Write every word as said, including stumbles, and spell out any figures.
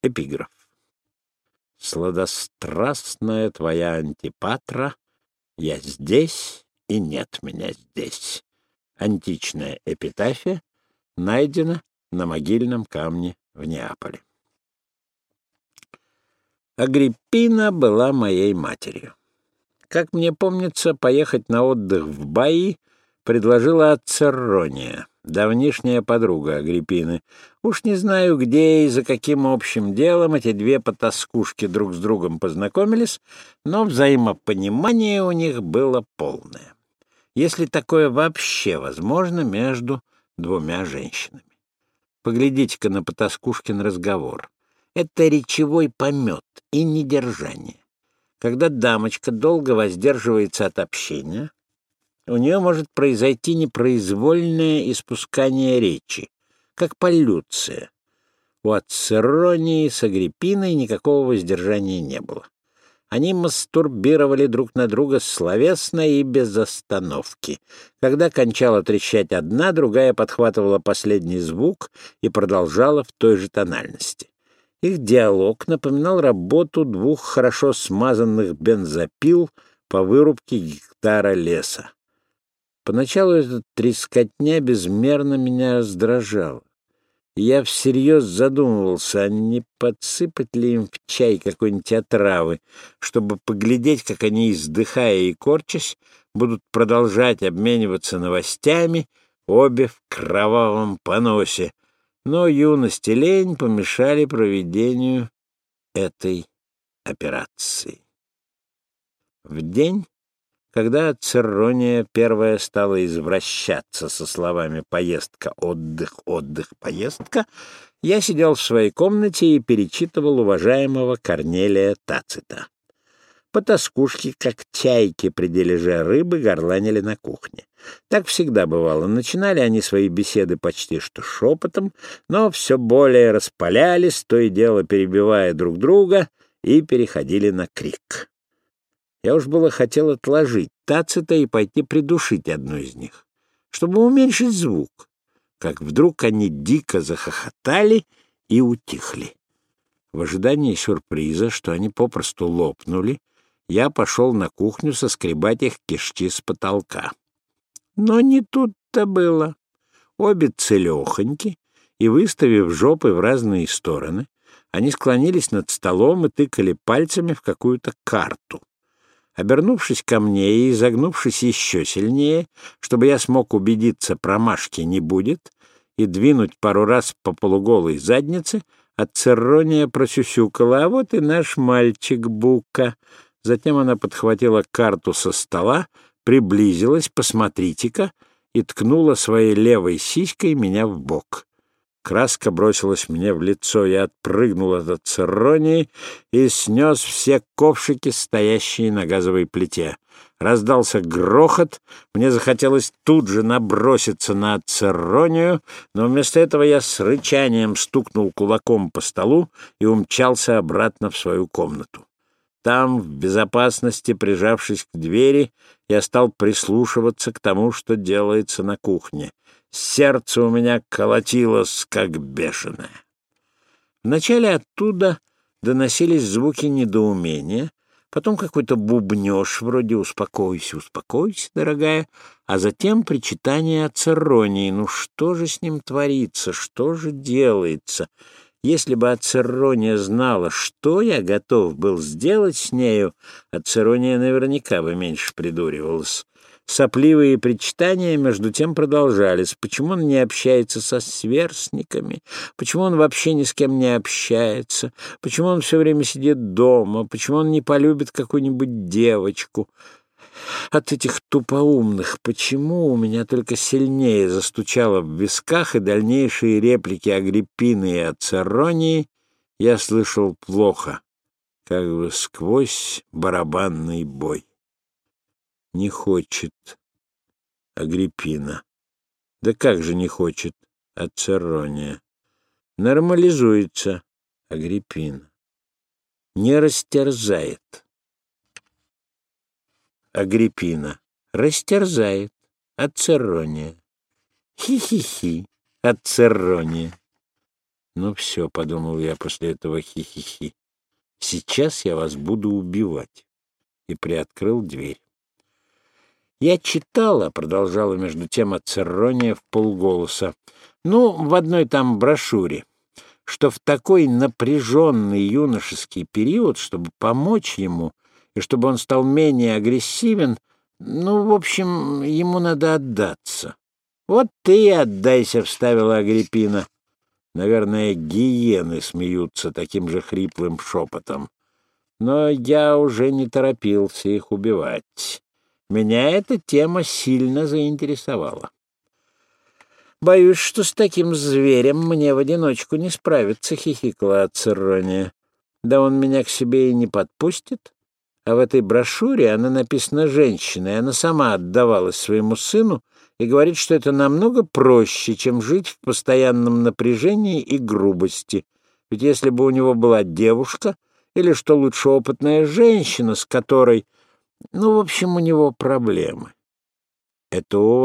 Эпиграф. Сладострастная твоя Антипатра, я здесь и нет меня здесь. Античная эпитафия найдена на могильном камне в Неаполе. Агриппина была моей матерью. Как мне помнится, поехать на отдых в Баи предложила Церония, давнишняя подруга Агриппины. Уж не знаю, где и за каким общим делом эти две потаскушки друг с другом познакомились, но взаимопонимание у них было полное. Если такое вообще возможно между двумя женщинами. Поглядите-ка на потаскушкин разговор. Это речевой помет и недержание. Когда дамочка долго воздерживается от общения, у нее может произойти непроизвольное испускание речи, как полюция. У Ацеронии с Агриппиной никакого воздержания не было. Они мастурбировали друг на друга словесно и без остановки. Когда кончала трещать одна, другая подхватывала последний звук и продолжала в той же тональности. Их диалог напоминал работу двух хорошо смазанных бензопил по вырубке гектара леса. Поначалу эта трескотня безмерно меня раздражала. Я всерьез задумывался, а не подсыпать ли им в чай какой-нибудь отравы, чтобы поглядеть, как они, издыхая и корчась, будут продолжать обмениваться новостями, обе в кровавом поносе. Но юность и лень помешали проведению этой операции. В день, когда Церония первая стала извращаться со словами «поездка, отдых, отдых, поездка», я сидел в своей комнате и перечитывал уважаемого Корнелия Тацита. Потаскушки, как чайки при дележе рыбы, горланили на кухне. Так всегда бывало. Начинали они свои беседы почти что шепотом, но все более распалялись, то и дело перебивая друг друга, и переходили на крик. Я уж было хотел отложить Тацита и пойти придушить одну из них, чтобы уменьшить звук, как вдруг они дико захохотали и утихли. В ожидании сюрприза, что они попросту лопнули, я пошел на кухню соскребать их кишки с потолка. Но не тут-то было. Обе целехоньки, и, выставив жопы в разные стороны, они склонились над столом и тыкали пальцами в какую-то карту. Обернувшись ко мне и изогнувшись еще сильнее, чтобы я смог убедиться, промашки не будет, и двинуть пару раз по полуголой заднице, Ацерония просюсюкала: «А вот и наш мальчик Бука». Затем она подхватила карту со стола, приблизилась, посмотрите-ка, и ткнула своей левой сиськой меня в бок. Краска бросилась мне в лицо, я отпрыгнул от Ацеронии и снес все ковшики, стоящие на газовой плите. Раздался грохот, мне захотелось тут же наброситься на Ацеронию, но вместо этого я с рычанием стукнул кулаком по столу и умчался обратно в свою комнату. Там, в безопасности, прижавшись к двери, я стал прислушиваться к тому, что делается на кухне. Сердце у меня колотилось, как бешеное. Вначале оттуда доносились звуки недоумения, потом какой-то бубнёж вроде «успокойся, успокойся, дорогая», а затем причитание Ацеронии. Ну что же с ним творится, что же делается? Если бы Ацерония знала, что я готов был сделать с нею, Ацерония наверняка бы меньше придуривалась. Сопливые причитания между тем продолжались. Почему он не общается со сверстниками? Почему он вообще ни с кем не общается? Почему он все время сидит дома? Почему он не полюбит какую-нибудь девочку? От этих тупоумных «почему» у меня только сильнее застучало в висках, и дальнейшие реплики Агриппины и Ацеронии я слышал плохо, как бы сквозь барабанный бой. Не хочет Агриппина. Да как же не хочет Ацерония? Нормализуется Агриппина. Не растерзает Агриппина. Растерзает Ацерония. Хи-хи-хи, Ацерония. Ну все, — подумал я после этого, хи-хи-хи, — сейчас я вас буду убивать. И приоткрыл дверь. Я читала, — продолжала между тем Ацеррония вполголоса, — ну, в одной там брошюре, что в такой напряженный юношеский период, чтобы помочь ему, и чтобы он стал менее агрессивен, ну, в общем, ему надо отдаться. — Вот ты и отдайся, — вставила Агриппина. Наверное, гиены смеются таким же хриплым шепотом. Но я уже не торопился их убивать. Меня эта тема сильно заинтересовала. «Боюсь, что с таким зверем мне в одиночку не справиться», — хихикала Ацеррония. «Да он меня к себе и не подпустит. А в этой брошюре она написана женщиной, она сама отдавалась своему сыну и говорит, что это намного проще, чем жить в постоянном напряжении и грубости. Ведь если бы у него была девушка, или, что лучше, опытная женщина, с которой... Ну, в общем, у него проблемы. Это у